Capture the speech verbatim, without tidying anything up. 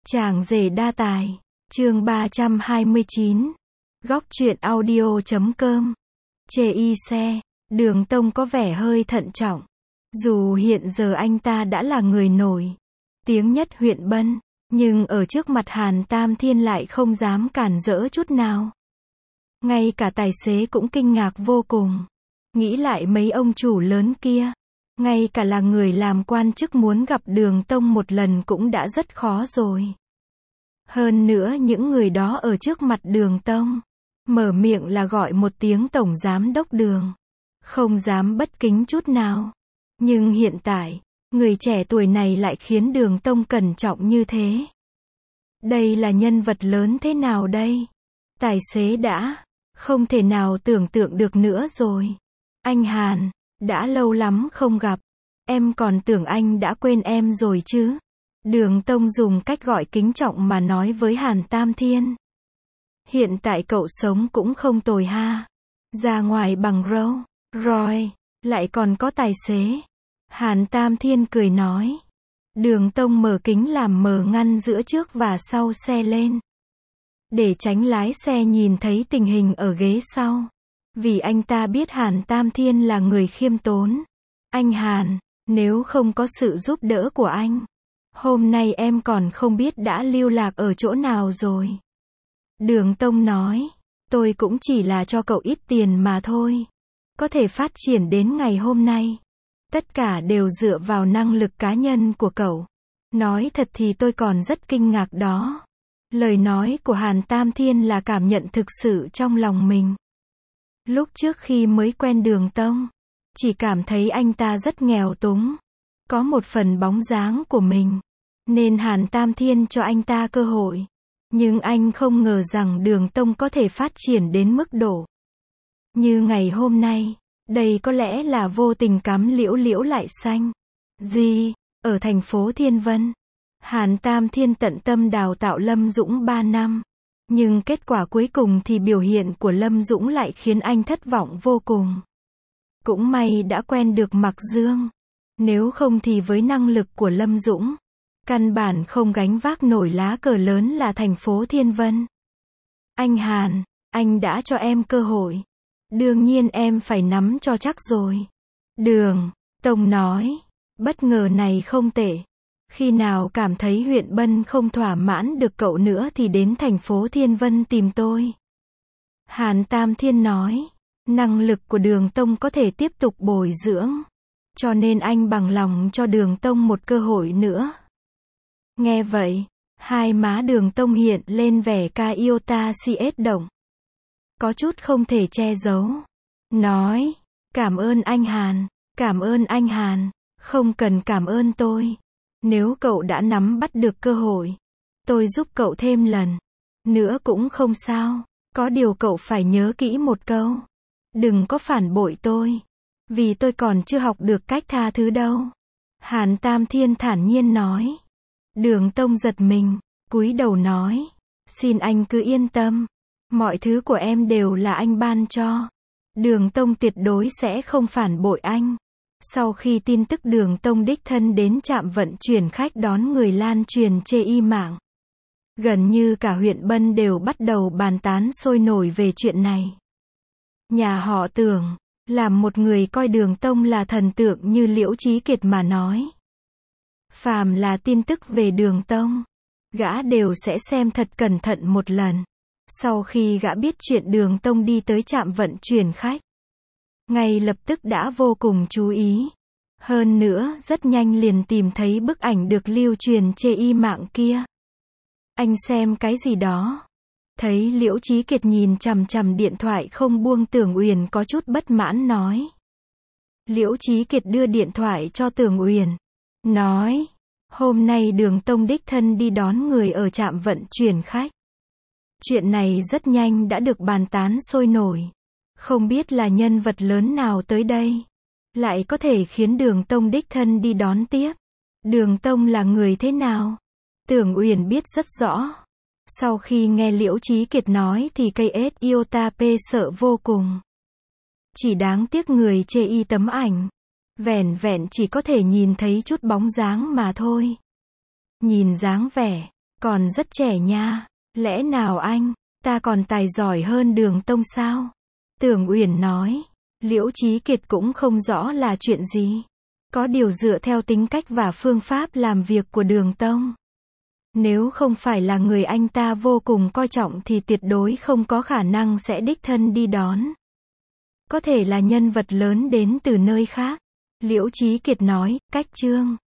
Chàng rể đa tài, chương ba trăm hai mươi chín, góc truyện audio chấm com, chê y xe, Đường Tông có vẻ hơi thận trọng. Dù hiện giờ anh ta đã là người nổi tiếng nhất huyện Bân, nhưng ở trước mặt Hàn Tam Thiên lại không dám cản rỡ chút nào. Ngay cả tài xế cũng kinh ngạc vô cùng. Nghĩ lại mấy ông chủ lớn kia, ngay cả là người làm quan chức muốn gặp Đường Tông một lần cũng đã rất khó rồi. Hơn nữa những người đó ở trước mặt Đường Tông, mở miệng là gọi một tiếng Tổng Giám Đốc Đường. Không dám bất kính chút nào. Nhưng hiện tại, người trẻ tuổi này lại khiến Đường Tông cẩn trọng như thế. Đây là nhân vật lớn thế nào đây? Tài xế đã không thể nào tưởng tượng được nữa rồi. Anh Hàn, đã lâu lắm không gặp. Em còn tưởng anh đã quên em rồi chứ. Đường Tông dùng cách gọi kính trọng mà nói với Hàn Tam Thiên. Hiện tại cậu sống cũng không tồi ha. Ra ngoài bằng râu, rồi, lại còn có tài xế. Hàn Tam Thiên cười nói. Đường Tông mở kính làm mờ ngăn giữa trước và sau xe lên, để tránh lái xe nhìn thấy tình hình ở ghế sau. Vì anh ta biết Hàn Tam Thiên là người khiêm tốn. Anh Hàn, nếu không có sự giúp đỡ của anh, hôm nay em còn không biết đã lưu lạc ở chỗ nào rồi. Đường Tông nói, tôi cũng chỉ là cho cậu ít tiền mà thôi. Có thể phát triển đến ngày hôm nay, tất cả đều dựa vào năng lực cá nhân của cậu. Nói thật thì tôi còn rất kinh ngạc đó. Lời nói của Hàn Tam Thiên là cảm nhận thực sự trong lòng mình. Lúc trước khi mới quen Đường Tông, chỉ cảm thấy anh ta rất nghèo túng, có một phần bóng dáng của mình, nên Hàn Tam Thiên cho anh ta cơ hội. Nhưng anh không ngờ rằng Đường Tông có thể phát triển đến mức độ như ngày hôm nay. Đây có lẽ là vô tình cắm liễu liễu lại xanh. Gì? Ở thành phố Thiên Vân, Hàn Tam Thiên tận tâm đào tạo Lâm Dũng ba năm. Nhưng kết quả cuối cùng thì biểu hiện của Lâm Dũng lại khiến anh thất vọng vô cùng. Cũng may đã quen được Mạc Dương. Nếu không thì với năng lực của Lâm Dũng, căn bản không gánh vác nổi lá cờ lớn là thành phố Thiên Vân. Anh Hàn, anh đã cho em cơ hội. Đương nhiên em phải nắm cho chắc rồi. Đường Tông nói, bất ngờ này không tệ. Khi nào cảm thấy huyện Bân không thỏa mãn được cậu nữa thì đến thành phố Thiên Vân tìm tôi. Hàn Tam Thiên nói, năng lực của Đường Tông có thể tiếp tục bồi dưỡng, cho nên anh bằng lòng cho Đường Tông một cơ hội nữa. Nghe vậy, hai má Đường Tông hiện lên vẻ ca iota siết động. Có chút không thể che giấu. Nói, cảm ơn anh Hàn, cảm ơn anh Hàn, không cần cảm ơn tôi. Nếu cậu đã nắm bắt được cơ hội, tôi giúp cậu thêm lần nữa cũng không sao. Có điều cậu phải nhớ kỹ một câu. Đừng có phản bội tôi. Vì tôi còn chưa học được cách tha thứ đâu. Hàn Tam Thiên thản nhiên nói. Đường Tông giật mình, cúi đầu nói. Xin anh cứ yên tâm. Mọi thứ của em đều là anh ban cho. Đường Tông tuyệt đối sẽ không phản bội anh. Sau khi tin tức Đường Tông đích thân đến trạm vận chuyển khách đón người lan truyền chê y mạng, gần như cả huyện Bân đều bắt đầu bàn tán sôi nổi về chuyện này. Nhà họ Tưởng, làm một người coi Đường Tông là thần tượng như Liễu Chí Kiệt mà nói. Phàm là tin tức về Đường Tông, gã đều sẽ xem thật cẩn thận một lần. Sau khi gã biết chuyện Đường Tông đi tới trạm vận chuyển khách, ngay lập tức đã vô cùng chú ý. Hơn nữa, rất nhanh liền tìm thấy bức ảnh được lưu truyền chê y mạng kia. Anh xem cái gì đó? Thấy Liễu Chí Kiệt nhìn chằm chằm điện thoại không buông, Tưởng Uyển có chút bất mãn nói. Liễu Chí Kiệt đưa điện thoại cho Tưởng Uyển, nói, hôm nay Đường Tông đích thân đi đón người ở trạm vận chuyển khách. Chuyện này rất nhanh đã được bàn tán sôi nổi. Không biết là nhân vật lớn nào tới đây, lại có thể khiến Đường Tông đích thân đi đón tiếp. Đường Tông là người thế nào? Tưởng Uyển biết rất rõ. Sau khi nghe Liễu Chí Kiệt nói thì cây ết iota p sợ vô cùng. Chỉ đáng tiếc người chê y tấm ảnh, vẻn vẹn chỉ có thể nhìn thấy chút bóng dáng mà thôi. Nhìn dáng vẻ, Còn rất trẻ nha. Lẽ nào anh, ta còn tài giỏi hơn Đường Tông sao? Tưởng Uyển nói. Liễu Chí Kiệt cũng không rõ là chuyện gì. Có điều dựa theo tính cách và phương pháp làm việc của Đường Tông, nếu không phải là người anh ta vô cùng coi trọng thì tuyệt đối không có khả năng sẽ đích thân đi đón. Có thể là nhân vật lớn đến từ nơi khác. Liễu Chí Kiệt nói, cách Trương